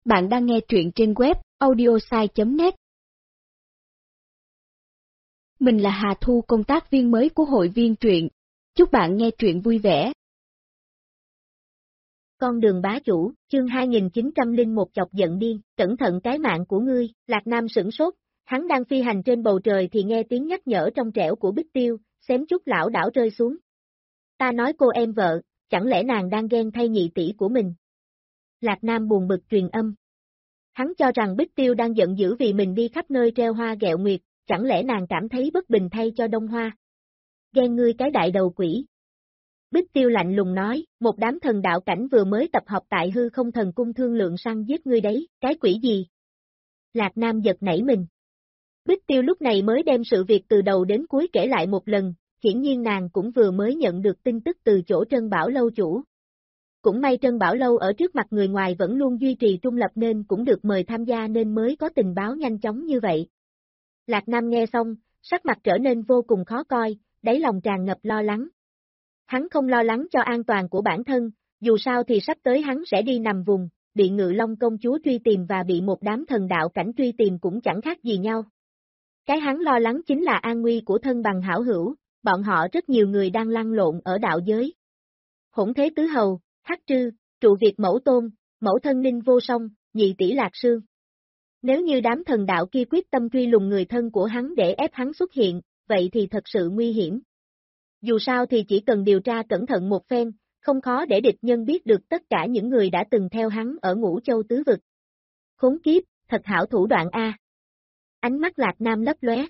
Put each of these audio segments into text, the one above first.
Bạn đang nghe truyện trên web audiosai.net. Mình là Hà Thu, công tác viên mới của hội viên truyện. Chúc bạn nghe truyện vui vẻ. Con đường bá chủ, chương 2901 chọc giận điên, cẩn thận cái mạng của ngươi. Lạc Nam sửng sốt, hắn đang phi hành trên bầu trời thì nghe tiếng nhắc nhở trong trẻo của Bích Tiêu, xém chút lảo đảo rơi xuống. Ta nói cô em vợ, chẳng lẽ nàng đang ghen thay nhị tỷ của mình? Lạc Nam buồn bực truyền âm. Hắn cho rằng Bích Tiêu đang giận dữ vì mình đi khắp nơi treo hoa ghẹo nguyệt, chẳng lẽ nàng cảm thấy bất bình thay cho Đông Hoa? Ghen ngươi cái đại đầu quỷ. Bích Tiêu lạnh lùng nói, một đám thần đạo cảnh vừa mới tập hợp tại hư không thần cung thương lượng săn giết ngươi đấy, cái quỷ gì? Lạc Nam giật nảy mình. Bích Tiêu lúc này mới đem sự việc từ đầu đến cuối kể lại một lần, hiển nhiên nàng cũng vừa mới nhận được tin tức từ chỗ Trân Bảo Lâu chủ. Cũng may Trân Bảo Lâu ở trước mặt người ngoài vẫn luôn duy trì trung lập nên cũng được mời tham gia nên mới có tình báo nhanh chóng như vậy. Lạc Nam nghe xong, sắc mặt trở nên vô cùng khó coi, đáy lòng tràn ngập lo lắng. Hắn không lo lắng cho an toàn của bản thân, dù sao thì sắp tới hắn sẽ đi nằm vùng, bị Ngự Long công chúa truy tìm và bị một đám thần đạo cảnh truy tìm cũng chẳng khác gì nhau. Cái hắn lo lắng chính là an nguy của thân bằng hảo hữu, bọn họ rất nhiều người đang lăn lộn ở đạo giới. Hỗn Thế Tứ Hầu, Hắc Trư, Trụ Việt Mẫu Tôn, Mẫu Thân Ninh Vô Song, Nhị tỷ Lạc Sương. Nếu như đám thần đạo kia quyết tâm truy lùng người thân của hắn để ép hắn xuất hiện, vậy thì thật sự nguy hiểm. Dù sao thì chỉ cần điều tra cẩn thận một phen, không khó để địch nhân biết được tất cả những người đã từng theo hắn ở Ngũ Châu Tứ Vực. Khốn kiếp, thật hảo thủ đoạn A. Ánh mắt Lạc Nam lấp lóe.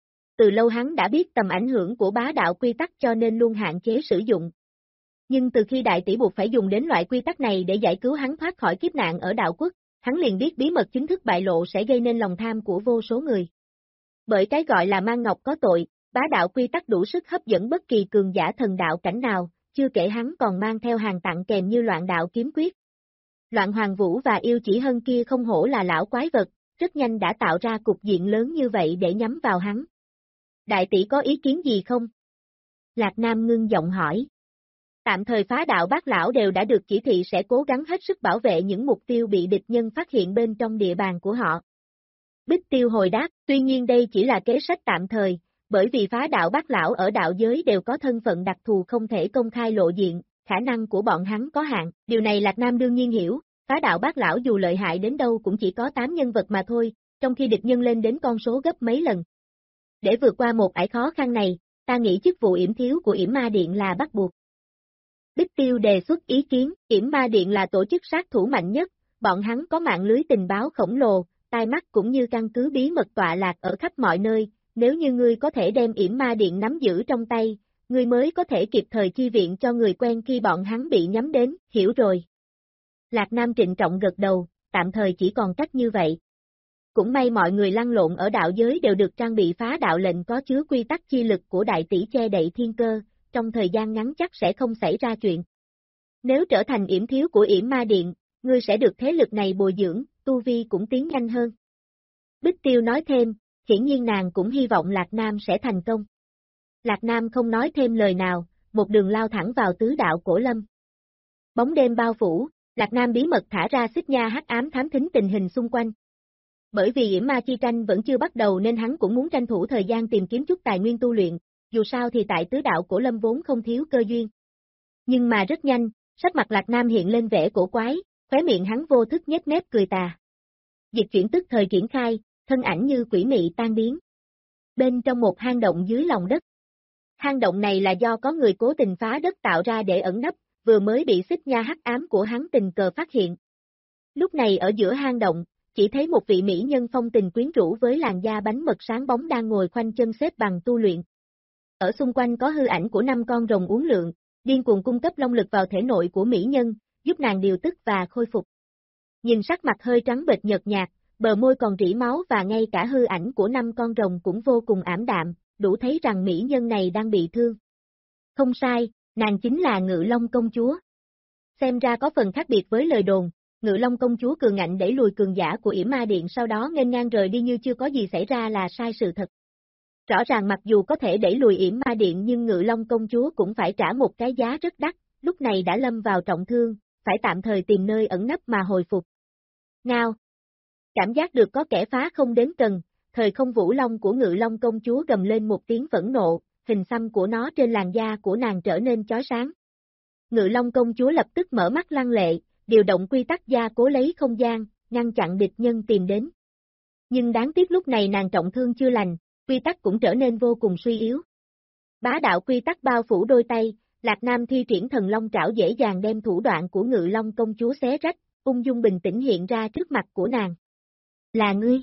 Từ lâu hắn đã biết tầm ảnh hưởng của bá đạo quy tắc cho nên luôn hạn chế sử dụng. Nhưng từ khi đại tỷ buộc phải dùng đến loại quy tắc này để giải cứu hắn thoát khỏi kiếp nạn ở đạo quốc, hắn liền biết bí mật chính thức bại lộ sẽ gây nên lòng tham của vô số người. Bởi cái gọi là mang ngọc có tội, bá đạo quy tắc đủ sức hấp dẫn bất kỳ cường giả thần đạo cảnh nào, chưa kể hắn còn mang theo hàng tặng kèm như loạn đạo kiếm quyết. Loạn Hoàng Vũ và Yêu Chỉ Hân kia không hổ là lão quái vật, rất nhanh đã tạo ra cục diện lớn như vậy để nhắm vào hắn. Đại tỷ có ý kiến gì không? Lạc Nam ngưng giọng hỏi. Tạm thời phá đạo bát lão đều đã được chỉ thị sẽ cố gắng hết sức bảo vệ những mục tiêu bị địch nhân phát hiện bên trong địa bàn của họ. Bích Tiêu hồi đáp, tuy nhiên đây chỉ là kế sách tạm thời, bởi vì phá đạo bát lão ở đạo giới đều có thân phận đặc thù không thể công khai lộ diện, khả năng của bọn hắn có hạn, điều này Lạc Nam đương nhiên hiểu, phá đạo bát lão dù lợi hại đến đâu cũng chỉ có 8 nhân vật mà thôi, trong khi địch nhân lên đến con số gấp mấy lần. Để vượt qua một ải khó khăn này, ta nghĩ chức vụ yểm thiếu của Yểm Ma Điện là bắt buộc. Bích Tiêu đề xuất ý kiến, Yểm Ma Điện là tổ chức sát thủ mạnh nhất, bọn hắn có mạng lưới tình báo khổng lồ, tai mắt cũng như căn cứ bí mật tọa lạc ở khắp mọi nơi, nếu như ngươi có thể đem Yểm Ma Điện nắm giữ trong tay, ngươi mới có thể kịp thời chi viện cho người quen khi bọn hắn bị nhắm đến, hiểu rồi. Lạc Nam trịnh trọng gật đầu, tạm thời chỉ còn cách như vậy. Cũng may mọi người lăn lộn ở đạo giới đều được trang bị phá đạo lệnh có chứa quy tắc chi lực của đại tỷ che đậy thiên cơ, trong thời gian ngắn chắc sẽ không xảy ra chuyện. Nếu trở thành yểm thiếu của Yểm Ma Điện, ngươi sẽ được thế lực này bồi dưỡng, tu vi cũng tiến nhanh hơn. Bích Tiêu nói thêm, hiển nhiên nàng cũng hy vọng Lạc Nam sẽ thành công. Lạc Nam không nói thêm lời nào, một đường lao thẳng vào tứ đạo cổ lâm. Bóng đêm bao phủ, Lạc Nam bí mật thả ra xích nha hắc ám thám thính tình hình xung quanh. Bởi vì Yểm Ma chi tranh vẫn chưa bắt đầu nên hắn cũng muốn tranh thủ thời gian tìm kiếm chút tài nguyên tu luyện, dù sao thì tại tứ đạo cổ lâm vốn không thiếu cơ duyên. Nhưng mà rất nhanh, sắc mặt Lạc Nam hiện lên vẻ cổ quái, khóe miệng hắn vô thức nhếch mép cười tà. Dịch chuyển tức thời triển khai, thân ảnh như quỷ mị tan biến. Bên trong một hang động dưới lòng đất. Hang động này là do có người cố tình phá đất tạo ra để ẩn nấp, vừa mới bị xích nha hắc ám của hắn tình cờ phát hiện. Lúc này ở giữa hang động, chỉ thấy một vị mỹ nhân phong tình quyến rũ với làn da bánh mật sáng bóng đang ngồi khoanh chân xếp bằng tu luyện. Ở xung quanh có hư ảnh của 5 con rồng uốn lượn, điên cuồng cung cấp long lực vào thể nội của mỹ nhân, giúp nàng điều tức và khôi phục. Nhìn sắc mặt hơi trắng bệch nhợt nhạt, bờ môi còn rỉ máu và ngay cả hư ảnh của 5 con rồng cũng vô cùng ảm đạm, đủ thấy rằng mỹ nhân này đang bị thương. Không sai, nàng chính là Ngự Long công chúa. Xem ra có phần khác biệt với lời đồn, Ngự Long công chúa cường ngạnh đẩy lùi cường giả của Yểm Ma Điện sau đó nghênh ngang rời đi như chưa có gì xảy ra là sai sự thật. Rõ ràng mặc dù có thể đẩy lùi Yểm Ma Điện nhưng Ngự Long công chúa cũng phải trả một cái giá rất đắt, lúc này đã lâm vào trọng thương, phải tạm thời tìm nơi ẩn nấp mà hồi phục. Ngao. Cảm giác được có kẻ phá không đến gần, thời không vũ long của Ngự Long công chúa gầm lên một tiếng phẫn nộ, hình xăm của nó trên làn da của nàng trở nên chói sáng. Ngự Long công chúa lập tức mở mắt lăng lệ, điều động quy tắc gia cố lấy không gian, ngăn chặn địch nhân tìm đến. Nhưng đáng tiếc lúc này nàng trọng thương chưa lành, quy tắc cũng trở nên vô cùng suy yếu. Bá đạo quy tắc bao phủ đôi tay, Lạc Nam thi triển thần long trảo dễ dàng đem thủ đoạn của Ngự Long công chúa xé rách, ung dung bình tĩnh hiện ra trước mặt của nàng. Là ngươi.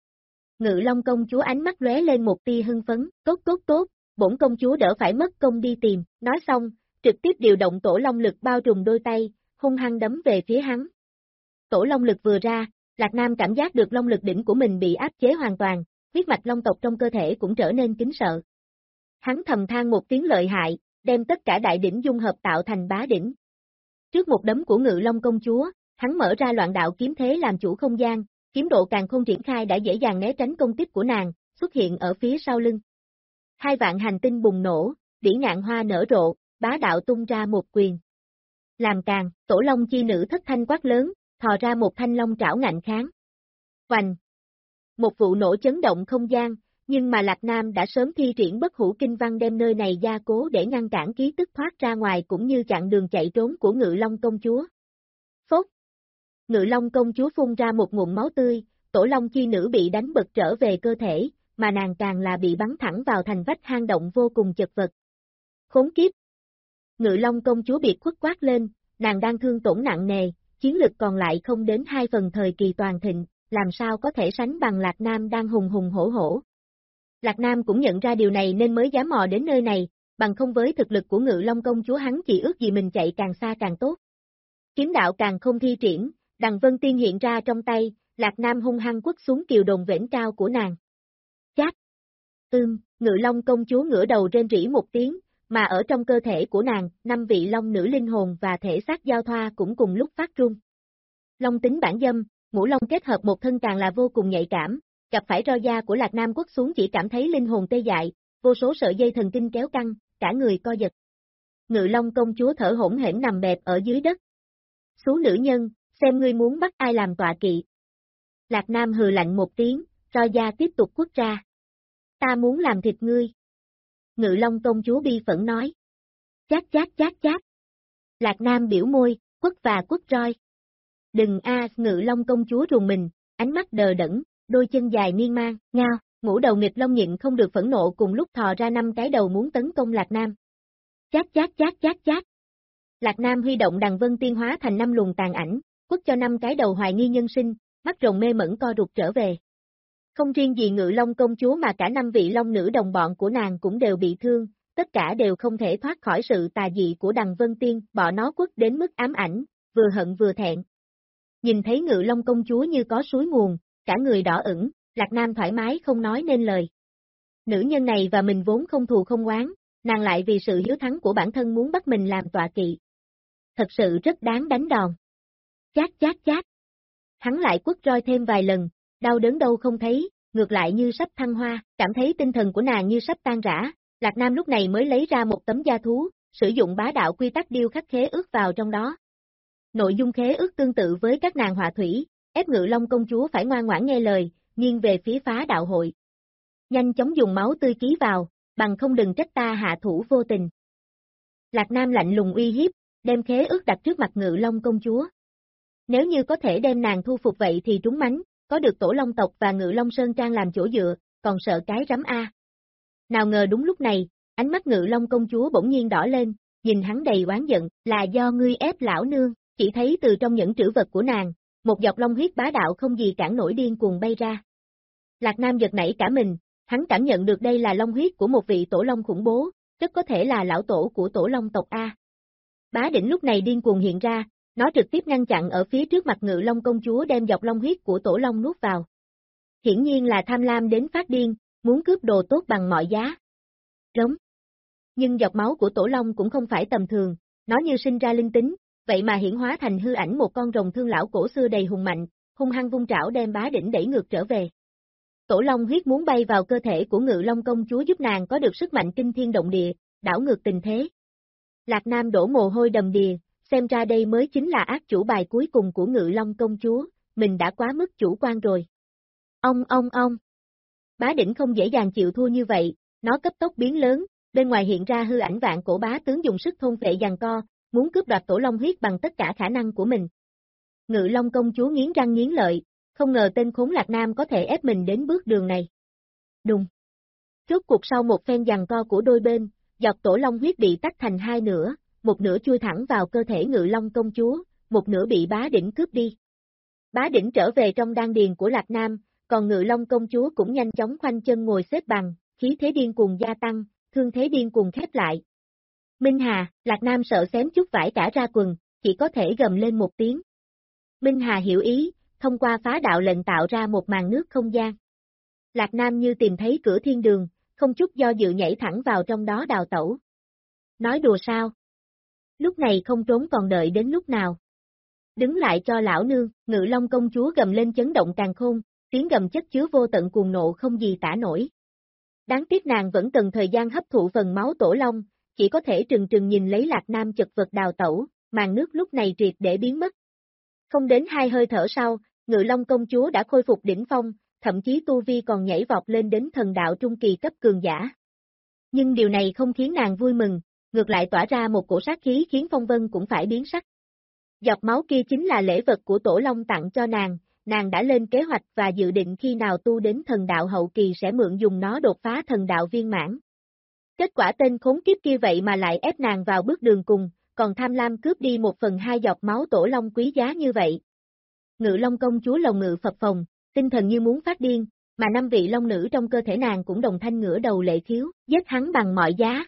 Ngự Long công chúa ánh mắt lóe lên một tia hưng phấn, tốt, bổn công chúa đỡ phải mất công đi tìm, nói xong, trực tiếp điều động tổ long lực bao trùm đôi tay, hung hăng đấm về phía hắn. Tổ long lực vừa ra, Lạc Nam cảm giác được long lực đỉnh của mình bị áp chế hoàn toàn, huyết mạch long tộc trong cơ thể cũng trở nên kính sợ. Hắn thầm than một tiếng lợi hại, đem tất cả đại đỉnh dung hợp tạo thành bá đỉnh. Trước một đấm của Ngự Long công chúa, hắn mở ra loạn đạo kiếm thế làm chủ không gian, kiếm độ càng không triển khai đã dễ dàng né tránh công kích của nàng, xuất hiện ở phía sau lưng. Hai vạn hành tinh bùng nổ, điển ngạn hoa nở rộ, bá đạo tung ra một quyền. Làm càng, tổ long chi nữ thất thanh quát lớn, thò ra một thanh long trảo ngạnh kháng. Hoành! Một vụ nổ chấn động không gian, nhưng mà Lạc Nam đã sớm thi triển bất hủ kinh văn đem nơi này gia cố để ngăn cản khí tức thoát ra ngoài cũng như chặn đường chạy trốn của Ngự Long công chúa. Phốt! Ngự Long công chúa phun ra một ngụm máu tươi, tổ long chi nữ bị đánh bật trở về cơ thể, mà nàng càng là bị bắn thẳng vào thành vách hang động vô cùng chật vật. Khốn kiếp! Ngự Long công chúa biệt khuất quát lên, nàng đang thương tổn nặng nề, chiến lực còn lại không đến 2 phần thời kỳ toàn thịnh, làm sao có thể sánh bằng Lạc Nam đang hùng hùng hổ hổ. Lạc Nam cũng nhận ra điều này nên mới dám mò đến nơi này, bằng không với thực lực của Ngự Long công chúa hắn chỉ ước gì mình chạy càng xa càng tốt. Kiếm đạo càng không thi triển, Đằng Vân Tiên hiện ra trong tay, Lạc Nam hung hăng quất xuống kiều đồn vễn cao của nàng. Chát! Ngự Long công chúa ngửa đầu rên rỉ một tiếng, mà ở trong cơ thể của nàng, 5 vị long nữ linh hồn và thể xác giao thoa cũng cùng lúc phát run. Long tính bản dâm, ngũ long kết hợp một thân càng là vô cùng nhạy cảm, gặp phải roi da của Lạc Nam quất xuống chỉ cảm thấy linh hồn tê dại, vô số sợi dây thần kinh kéo căng, cả người co giật. Ngự Long công chúa thở hổn hển nằm bẹp ở dưới đất. Xú nữ nhân, xem ngươi muốn bắt ai làm tọa kỵ. Lạc Nam hừ lạnh một tiếng, roi da tiếp tục quất ra. Ta muốn làm thịt ngươi. Ngự Long công chúa bi phẫn nói. Chát. Lạc Nam biểu môi, quất và quất roi. Đừng Ngự Long công chúa rùng mình, ánh mắt đờ đẫn, đôi chân dài miên man, ngao, ngũ đầu nghịch long nhịn không được phẫn nộ cùng lúc thò ra 5 cái đầu muốn tấn công Lạc Nam. Chát. Lạc Nam huy động Đằng Vân Tiên hóa thành 5 luồng tàn ảnh, quất cho 5 cái đầu hoài nghi nhân sinh, mắt rồng mê mẩn co rụt trở về. Không riêng gì Ngự Long công chúa mà cả 5 vị long nữ đồng bọn của nàng cũng đều bị thương, tất cả đều không thể thoát khỏi sự tà dị của Đằng Vân Tiên, bọn nó quất đến mức ám ảnh, vừa hận vừa thẹn. Nhìn thấy Ngự Long công chúa như có suối nguồn, cả người đỏ ửng, Lạc Nam thoải mái không nói nên lời. Nữ nhân này và mình vốn không thù không oán, nàng lại vì sự hiếu thắng của bản thân muốn bắt mình làm tọa kỵ. Thật sự rất đáng đánh đòn. Chát. Hắn lại quất roi thêm vài lần, đau đớn đâu không thấy, ngược lại như sắp thăng hoa, cảm thấy tinh thần của nàng như sắp tan rã, Lạc Nam lúc này mới lấy ra một tấm da thú, sử dụng bá đạo quy tắc điêu khắc khế ước vào trong đó. Nội dung khế ước tương tự với các nàng họa thủy, ép Ngự Long công chúa phải ngoan ngoãn nghe lời, nghiêng về phía phá đạo hội. Nhanh chóng dùng máu tươi ký vào, bằng không đừng trách ta hạ thủ vô tình. Lạc Nam lạnh lùng uy hiếp, đem khế ước đặt trước mặt Ngự Long công chúa. Nếu như có thể đem nàng thu phục vậy thì trúng mánh, có được Tổ Long tộc và Ngự Long Sơn Trang làm chỗ dựa, còn sợ cái rắm a. Nào ngờ đúng lúc này, ánh mắt Ngự Long công chúa bỗng nhiên đỏ lên, nhìn hắn đầy oán giận, là do ngươi ép lão nương, chỉ thấy từ trong những trữ vật của nàng, một giọt long huyết bá đạo không gì cản nổi điên cuồng bay ra. Lạc Nam giật nảy cả mình, hắn cảm nhận được đây là long huyết của một vị tổ long khủng bố, rất có thể là lão tổ của Tổ Long tộc A. Bá đỉnh lúc này điên cuồng hiện ra, nó trực tiếp ngăn chặn ở phía trước mặt Ngự Long công chúa đem giọt long huyết của Tổ Long nuốt vào. Hiển nhiên là tham lam đến phát điên, muốn cướp đồ tốt bằng mọi giá. Rống. Nhưng giọt máu của Tổ Long cũng không phải tầm thường, nó như sinh ra linh tính, vậy mà hiển hóa thành hư ảnh một con rồng thương lão cổ xưa đầy hùng mạnh, hung hăng vung trảo đem bá đỉnh đẩy ngược trở về. Tổ Long huyết muốn bay vào cơ thể của Ngự Long công chúa giúp nàng có được sức mạnh kinh thiên động địa, đảo ngược tình thế. Lạc Nam đổ mồ hôi đầm đìa, xem ra đây mới chính là ác chủ bài cuối cùng của Ngự Long công chúa, mình đã quá mức chủ quan rồi. Ông. Bá đỉnh không dễ dàng chịu thua như vậy, nó cấp tốc biến lớn, bên ngoài hiện ra hư ảnh vạn cổ bá tướng dùng sức thôn phệ giằng co, muốn cướp đoạt tổ long huyết bằng tất cả khả năng của mình. Ngự Long công chúa nghiến răng nghiến lợi, không ngờ tên khốn Lạc Nam có thể ép mình đến bước đường này. Đùng. Rốt cuộc sau một phen giằng co của đôi bên, giọt tổ long huyết bị tách thành hai nửa, một nửa chui thẳng vào cơ thể Ngự Long công chúa, một nửa bị bá đỉnh cướp đi. Bá đỉnh trở về trong đan điền của Lạc Nam, còn Ngự Long công chúa cũng nhanh chóng khoanh chân ngồi xếp bằng, khí thế điên cuồng gia tăng, thương thế điên cuồng khép lại. Minh Hà, Lạc Nam sợ xém chút vải cả ra quần, chỉ có thể gầm lên một tiếng. Minh Hà hiểu ý, thông qua phá đạo lệnh tạo ra một màn nước không gian. Lạc Nam như tìm thấy cửa thiên đường, không chút do dự nhảy thẳng vào trong đó đào tẩu. Nói đùa sao? Lúc này không trốn còn đợi đến lúc nào? Đứng lại cho lão nương, Ngự Long công chúa gầm lên chấn động càn khôn, tiếng gầm chất chứa vô tận cuồng nộ không gì tả nổi. Đáng tiếc nàng vẫn cần thời gian hấp thụ phần máu tổ long, chỉ có thể trừng trừng nhìn lấy Lạc Nam chật vật đào tẩu, màn nước lúc này triệt để biến mất. Không đến 2 hơi thở sau, Ngự Long công chúa đã khôi phục đỉnh phong, thậm chí tu vi còn nhảy vọt lên đến thần đạo trung kỳ cấp cường giả. Nhưng điều này không khiến nàng vui mừng, ngược lại tỏa ra một cổ sát khí khiến phong vân cũng phải biến sắc. Giọt máu kia chính là lễ vật của Tổ Long tặng cho nàng đã lên kế hoạch và dự định khi nào tu đến thần đạo hậu kỳ sẽ mượn dùng nó đột phá thần đạo viên mãn. Kết quả tên khốn kiếp kia vậy mà lại ép nàng vào bước đường cùng, còn tham lam cướp đi 1/2 giọt máu Tổ Long quý giá như vậy. Ngự Long công chúa lồng ngự phập phồng, tinh thần như muốn phát điên, mà 5 vị long nữ trong cơ thể nàng cũng đồng thanh ngửa đầu lệ khiếu, giết hắn bằng mọi giá.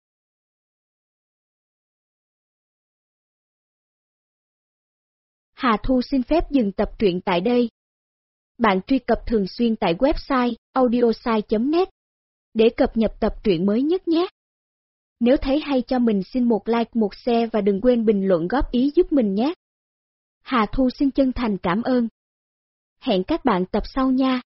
Hà Thu xin phép dừng tập truyện tại đây. Bạn truy cập thường xuyên tại website audiosai.net để cập nhật tập truyện mới nhất nhé. Nếu thấy hay cho mình xin một like, một share và đừng quên bình luận góp ý giúp mình nhé. Hà Thu xin chân thành cảm ơn. Hẹn các bạn tập sau nha.